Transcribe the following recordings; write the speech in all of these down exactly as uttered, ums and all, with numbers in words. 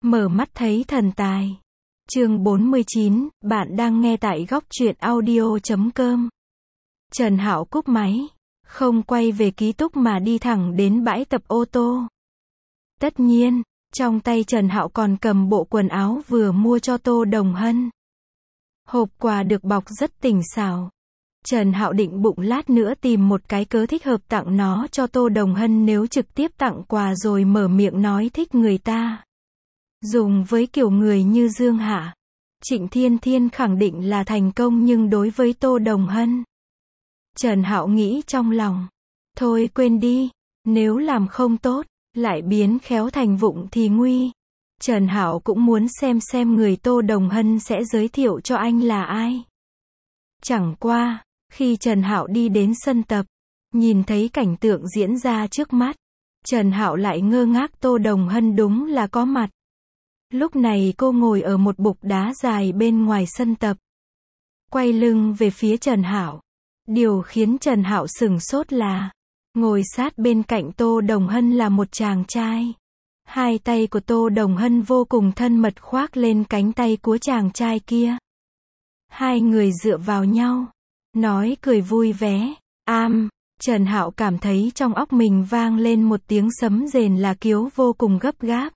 Mở mắt thấy thần tài. Chương bốn mươi chín, bạn đang nghe tại góc truyện audio chấm com. Trần Hạo cúp máy, không quay về ký túc mà đi thẳng đến bãi tập ô tô. Tất nhiên, trong tay Trần Hạo còn cầm bộ quần áo vừa mua cho Tô Đồng Hân. Hộp quà được bọc rất tinh xảo. Trần Hạo định bụng lát nữa tìm một cái cớ thích hợp tặng nó cho Tô Đồng Hân nếu trực tiếp tặng quà rồi mở miệng nói thích người ta. Dùng với kiểu người như Dương Hạ, Trịnh Thiên Thiên khẳng định là thành công, nhưng đối với Tô Đồng Hân, Trần Hạo nghĩ trong lòng, thôi quên đi, nếu làm không tốt, lại biến khéo thành vụng thì nguy. Trần Hạo cũng muốn xem xem người Tô Đồng Hân sẽ giới thiệu cho anh là ai. Chẳng qua, khi Trần Hạo đi đến sân tập, nhìn thấy cảnh tượng diễn ra trước mắt, Trần Hạo lại ngơ ngác. Tô Đồng Hân đúng là có mặt. Lúc này cô ngồi ở một bục đá dài bên ngoài sân tập, quay lưng về phía Trần Hạo. Điều khiến Trần Hạo sửng sốt là, ngồi sát bên cạnh Tô Đồng Hân là một chàng trai. Hai tay của Tô Đồng Hân vô cùng thân mật khoác lên cánh tay của chàng trai kia. Hai người dựa vào nhau, nói cười vui vẻ. Am, Trần Hạo cảm thấy trong óc mình vang lên một tiếng sấm rền là kiếu vô cùng gấp gáp,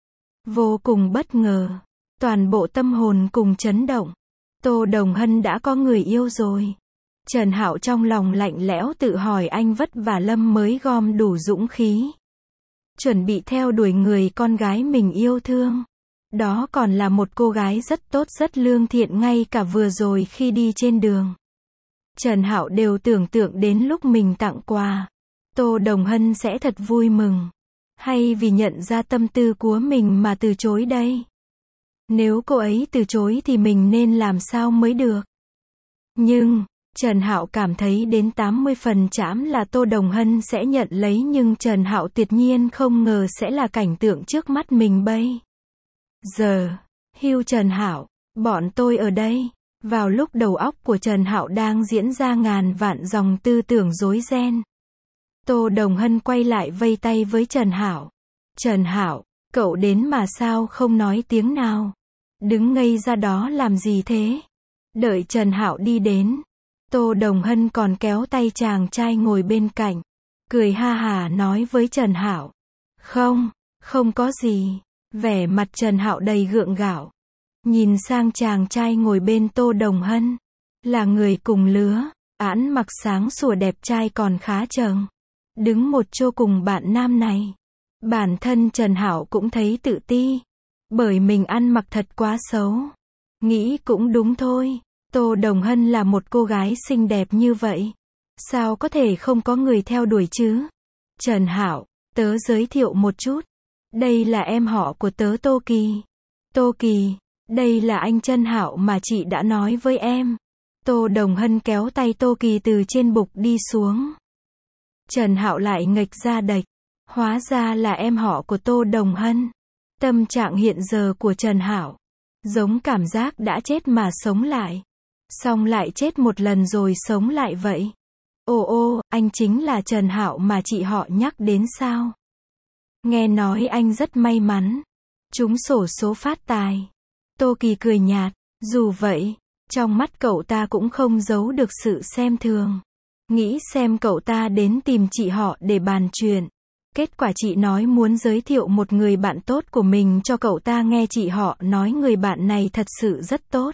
vô cùng bất ngờ. Toàn bộ tâm hồn cùng chấn động. Tô Đồng Hân đã có người yêu rồi. Trần Hạo trong lòng lạnh lẽo tự hỏi anh vất vả lâm mới gom đủ dũng khí, chuẩn bị theo đuổi người con gái mình yêu thương. Đó còn là một cô gái rất tốt, rất lương thiện. Ngay cả vừa rồi khi đi trên đường, Trần Hạo đều tưởng tượng đến lúc mình tặng quà, Tô Đồng Hân sẽ thật vui mừng. Hay vì nhận ra tâm tư của mình mà từ chối đây? Nếu cô ấy từ chối thì mình nên làm sao mới được? Nhưng, Trần Hạo cảm thấy đến tám mươi phần trăm là Tô Đồng Hân sẽ nhận lấy, nhưng Trần Hạo tuyệt nhiên không ngờ sẽ là cảnh tượng trước mắt mình bây giờ. Hưu Trần Hạo, bọn tôi ở đây. Vào lúc đầu óc của Trần Hạo đang diễn ra ngàn vạn dòng tư tưởng rối ren, Tô Đồng Hân quay lại vây tay với Trần Hạo. Trần Hạo, cậu đến mà sao không nói tiếng nào? Đứng ngây ra đó làm gì thế? Đợi Trần Hạo đi đến, Tô Đồng Hân còn kéo tay chàng trai ngồi bên cạnh, cười ha hả nói với Trần Hạo. Không, không có gì. Vẻ mặt Trần Hạo đầy gượng gạo. Nhìn sang chàng trai ngồi bên Tô Đồng Hân, là người cùng lứa, ăn mặc sáng sủa đẹp trai còn khá chừng, đứng một chỗ cùng bạn nam này. Bản thân Trần Hạo cũng thấy tự ti, bởi mình ăn mặc thật quá xấu. Nghĩ cũng đúng thôi, Tô Đồng Hân là một cô gái xinh đẹp như vậy, sao có thể không có người theo đuổi chứ? Trần Hạo, tớ giới thiệu một chút. Đây là em họ của tớ Tô Kỳ. Tô Kỳ, đây là anh Trần Hạo mà chị đã nói với em. Tô Đồng Hân kéo tay Tô Kỳ từ trên bục đi xuống. Trần Hạo lại nghệch ra đệch. Hóa ra là em họ của Tô Đồng Hân. Tâm trạng hiện giờ của Trần Hạo giống cảm giác đã chết mà sống lại, xong lại chết một lần rồi sống lại vậy. Ồ ô, anh chính là Trần Hạo mà chị họ nhắc đến sao? Nghe nói anh rất may mắn trúng xổ số phát tài. Tô Kỳ cười nhạt. Dù vậy, trong mắt cậu ta cũng không giấu được sự xem thường. Nghĩ xem cậu ta đến tìm chị họ để bàn chuyện. Kết quả chị nói muốn giới thiệu một người bạn tốt của mình cho cậu ta nghe. Chị họ nói người bạn này thật sự rất tốt,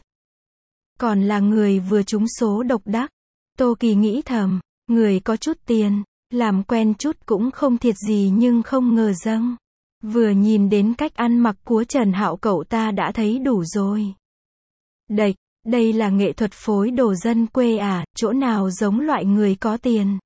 còn là người vừa trúng số độc đắc. Tô Kỳ nghĩ thầm, người có chút tiền, làm quen chút cũng không thiệt gì, nhưng không ngờ rằng, vừa nhìn đến cách ăn mặc của Trần Hạo cậu ta đã thấy đủ rồi. Đệch, đây là nghệ thuật phối đồ dân quê à, chỗ nào giống loại người có tiền.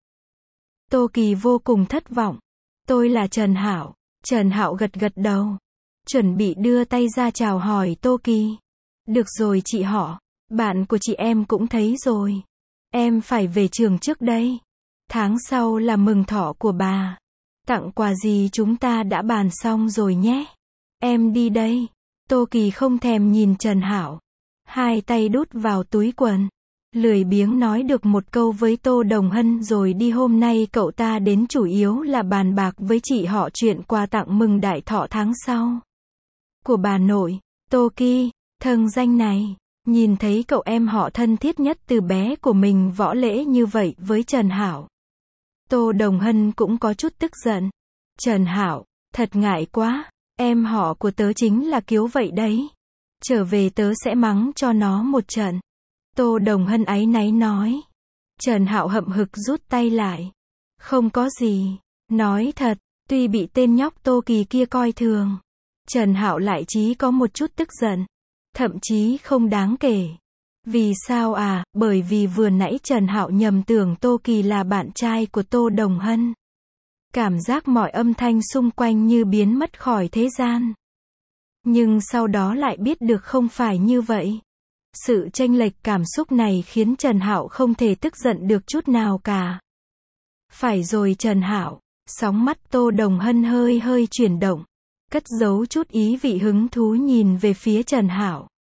Tô Kỳ vô cùng thất vọng. Tôi là Trần Hạo. Trần Hạo gật gật đầu, chuẩn bị đưa tay ra chào hỏi Tô Kỳ. Được rồi chị họ, bạn của chị em cũng thấy rồi. Em phải về trường trước đây. Tháng sau là mừng thọ của bà. Tặng quà gì chúng ta đã bàn xong rồi nhé. Em đi đây. Tô Kỳ không thèm nhìn Trần Hạo, hai tay đút vào túi quần, lười biếng nói được một câu với Tô Đồng Hân rồi đi. Hôm nay cậu ta đến chủ yếu là bàn bạc với chị họ chuyện quà tặng mừng đại thọ tháng sau. của bà nội, Tô Kỳ, thân danh này. Nhìn thấy cậu em họ thân thiết nhất từ bé của mình võ lễ như vậy với Trần Hạo. Tô Đồng Hân cũng có chút tức giận. Trần Hạo, thật ngại quá, em họ của tớ chính là Kiếu vậy đấy. Trở về tớ sẽ mắng cho nó một trận. Tô Đồng Hân áy náy nói. Trần Hạo hậm hực rút tay lại. Không có gì, nói thật, tuy bị tên nhóc Tô Kỳ kia coi thường, Trần Hạo lại chỉ có một chút tức giận. Thậm chí không đáng kể. Vì sao à? Bởi vì vừa nãy Trần Hạo nhầm tưởng Tô Kỳ là bạn trai của Tô Đồng Hân. Cảm giác mọi âm thanh xung quanh như biến mất khỏi thế gian. Nhưng sau đó lại biết được không phải như vậy. Sự chênh lệch cảm xúc này khiến Trần Hạo không thể tức giận được chút nào cả. Phải rồi Trần Hạo, sóng mắt Tô Đồng Hân hơi hơi chuyển động, cất giấu chút ý vị hứng thú nhìn về phía Trần Hạo.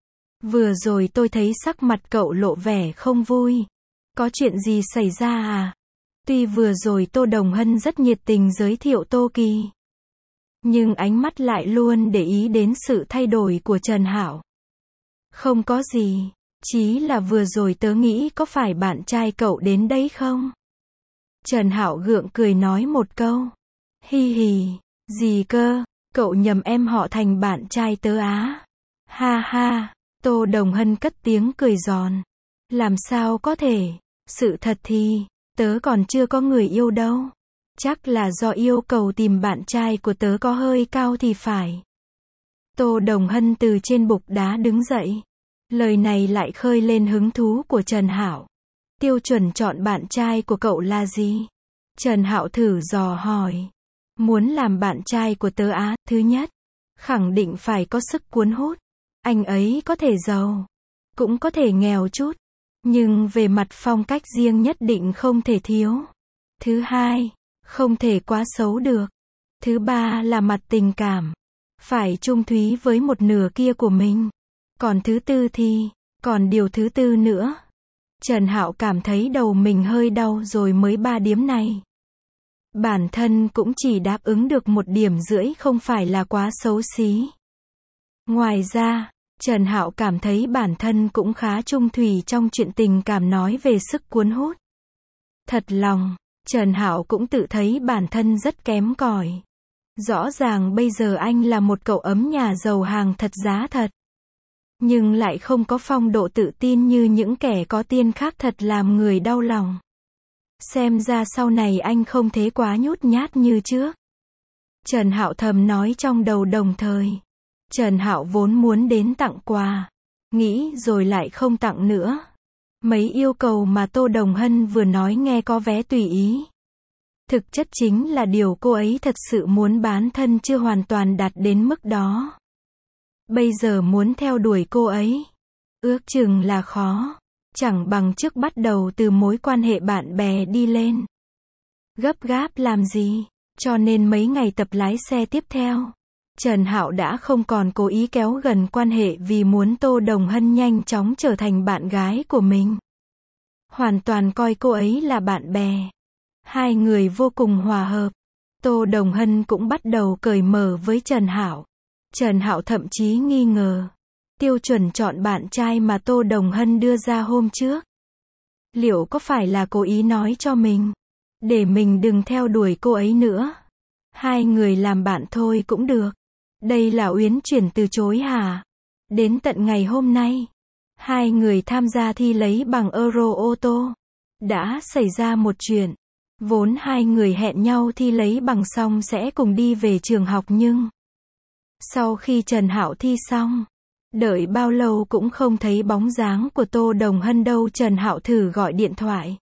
Vừa rồi tôi thấy sắc mặt cậu lộ vẻ không vui. Có chuyện gì xảy ra à? Tuy vừa rồi Tô Đồng Hân rất nhiệt tình giới thiệu Tô Kỳ, nhưng ánh mắt lại luôn để ý đến sự thay đổi của Trần Hạo. Không có gì, chỉ là vừa rồi tớ nghĩ có phải bạn trai cậu đến đấy không? Trần Hạo gượng cười nói một câu. Hi hi, gì cơ, cậu nhầm em họ thành bạn trai tớ á? Ha ha, Tô Đồng Hân cất tiếng cười giòn. Làm sao có thể, sự thật thì, tớ còn chưa có người yêu đâu. Chắc là do yêu cầu tìm bạn trai của tớ có hơi cao thì phải. Tô Đồng Hân từ trên bục đá đứng dậy. Lời này lại khơi lên hứng thú của Trần Hạo. Tiêu chuẩn chọn bạn trai của cậu là gì? Trần Hạo thử dò hỏi. Muốn làm bạn trai của tớ á, thứ nhất, khẳng định phải có sức cuốn hút. Anh ấy có thể giàu, cũng có thể nghèo chút, nhưng về mặt phong cách riêng nhất định không thể thiếu. Thứ hai, không thể quá xấu được. Thứ ba là mặt tình cảm, phải chung thúy với một nửa kia của mình. Còn thứ tư thì, còn điều thứ tư nữa. Trần Hạo cảm thấy đầu mình hơi đau rồi mới ba điểm này. Bản thân cũng chỉ đáp ứng được một điểm rưỡi không phải là quá xấu xí. Ngoài ra, Trần Hạo cảm thấy bản thân cũng khá chung thủy trong chuyện tình cảm nói về sức cuốn hút. Thật lòng, Trần Hạo cũng tự thấy bản thân rất kém cỏi. Rõ ràng bây giờ anh là một cậu ấm nhà giàu hàng thật giá thật, nhưng lại không có phong độ tự tin như những kẻ có tiền khác, thật làm người đau lòng. Xem ra sau này anh không thế quá nhút nhát như trước. Trần Hạo thầm nói trong đầu, đồng thời Trần Hạo vốn muốn đến tặng quà, nghĩ rồi lại không tặng nữa. Mấy yêu cầu mà Tô Đồng Hân vừa nói nghe có vẻ tùy ý. Thực chất chính là điều cô ấy thật sự muốn, bán thân chưa hoàn toàn đạt đến mức đó. Bây giờ muốn theo đuổi cô ấy, ước chừng là khó. Chẳng bằng trước bắt đầu từ mối quan hệ bạn bè đi lên. Gấp gáp làm gì? Cho nên mấy ngày tập lái xe tiếp theo, Trần Hạo đã không còn cố ý kéo gần quan hệ vì muốn Tô Đồng Hân nhanh chóng trở thành bạn gái của mình. Hoàn toàn coi cô ấy là bạn bè. Hai người vô cùng hòa hợp. Tô Đồng Hân cũng bắt đầu cởi mở với Trần Hạo. Trần Hạo thậm chí nghi ngờ tiêu chuẩn chọn bạn trai mà Tô Đồng Hân đưa ra hôm trước, liệu có phải là cố ý nói cho mình, để mình đừng theo đuổi cô ấy nữa. Hai người làm bạn thôi cũng được. Đây là Uyển Chuyển từ chối hả? Đến tận ngày hôm nay, hai người tham gia thi lấy bằng Euro ô tô. Đã xảy ra một chuyện. Vốn hai người hẹn nhau thi lấy bằng xong sẽ cùng đi về trường học, nhưng sau khi Trần Hạo thi xong, đợi bao lâu cũng không thấy bóng dáng của Tô Đồng Hân đâu. Trần Hạo thử gọi điện thoại,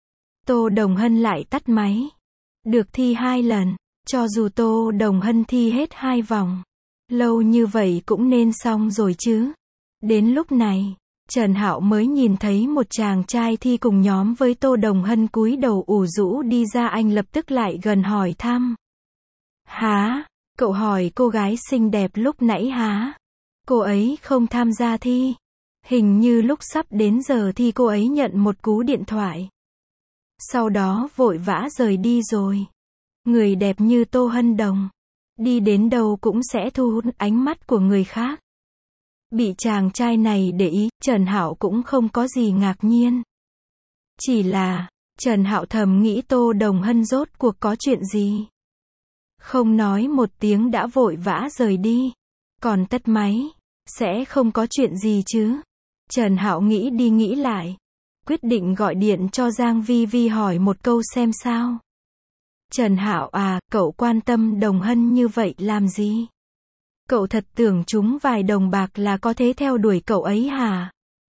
Tô Đồng Hân lại tắt máy. Được thi hai lần, cho dù Tô Đồng Hân thi hết hai vòng, lâu như vậy cũng nên xong rồi chứ. Đến lúc này, Trần Hạo mới nhìn thấy một chàng trai thi cùng nhóm với Tô Đồng Hân cúi đầu ủ rũ đi ra. Anh lập tức lại gần hỏi thăm. Hả? Cậu hỏi cô gái xinh đẹp lúc nãy hả? Cô ấy không tham gia thi. Hình như lúc sắp đến giờ thi cô ấy nhận một cú điện thoại, sau đó vội vã rời đi rồi. Người đẹp như Tô Hân Đồng, Đi đến đâu cũng sẽ thu hút ánh mắt của người khác. Bị chàng trai này để ý, Trần Hạo cũng không có gì ngạc nhiên. Chỉ là, Trần Hạo thầm nghĩ Tô Đồng Hân rốt cuộc có chuyện gì. Không nói một tiếng đã vội vã rời đi. Còn tắt máy, sẽ không có chuyện gì chứ. Trần Hạo nghĩ đi nghĩ lại. Quyết định gọi điện cho Giang Vi Vi hỏi một câu xem sao. Trần Hạo à, cậu quan tâm Đồng Hân như vậy làm gì? Cậu thật tưởng chúng vài đồng bạc là có thể theo đuổi cậu ấy hả?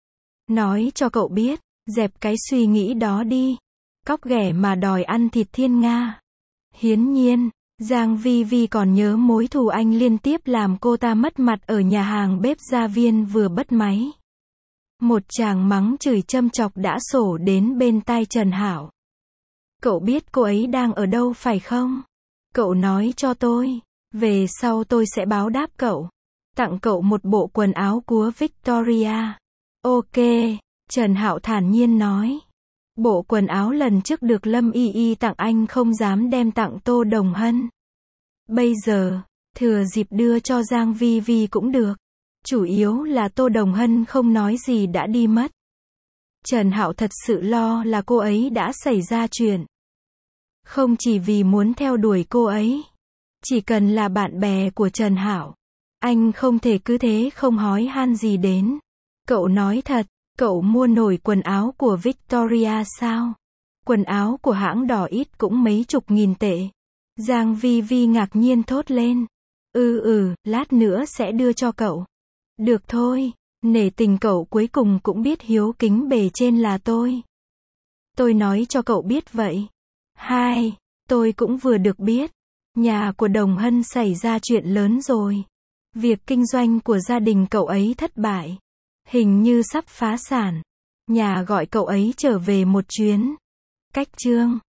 Nói cho cậu biết, dẹp cái suy nghĩ đó đi. Cóc ghẻ mà đòi ăn thịt thiên nga. Hiển nhiên, Giang Vi Vi còn nhớ mối thù anh liên tiếp làm cô ta mất mặt ở nhà hàng bếp Gia Viên vừa bật máy. Một tràng mắng chửi châm chọc đã sổ đến bên tai Trần Hạo. Cậu biết cô ấy đang ở đâu phải không? Cậu nói cho tôi. Về sau tôi sẽ báo đáp cậu. Tặng cậu một bộ quần áo của Victoria. Ok, Trần Hạo thản nhiên nói. Bộ quần áo lần trước được Lâm Y Y tặng anh không dám đem tặng Tô Đồng Hân. Bây giờ, thừa dịp đưa cho Giang Vi Vi cũng được. Chủ yếu là Tô Đồng Hân không nói gì đã đi mất. Trần Hạo thật sự lo là cô ấy đã xảy ra chuyện. Không chỉ vì muốn theo đuổi cô ấy. Chỉ cần là bạn bè của Trần Hạo, anh không thể cứ thế không hói han gì đến. Cậu nói thật, cậu mua nổi quần áo của Victoria sao? Quần áo của hãng đỏ ít cũng mấy chục nghìn tệ. Giang Vi Vi ngạc nhiên thốt lên. Ừ ừ, lát nữa sẽ đưa cho cậu. Được thôi, nể tình cậu cuối cùng cũng biết hiếu kính bề trên là tôi. Tôi nói cho cậu biết vậy. Hai, tôi cũng vừa được biết. Nhà của Đồng Hân xảy ra chuyện lớn rồi. Việc kinh doanh của gia đình cậu ấy thất bại. Hình như sắp phá sản. Nhà gọi cậu ấy trở về một chuyến. Cách chương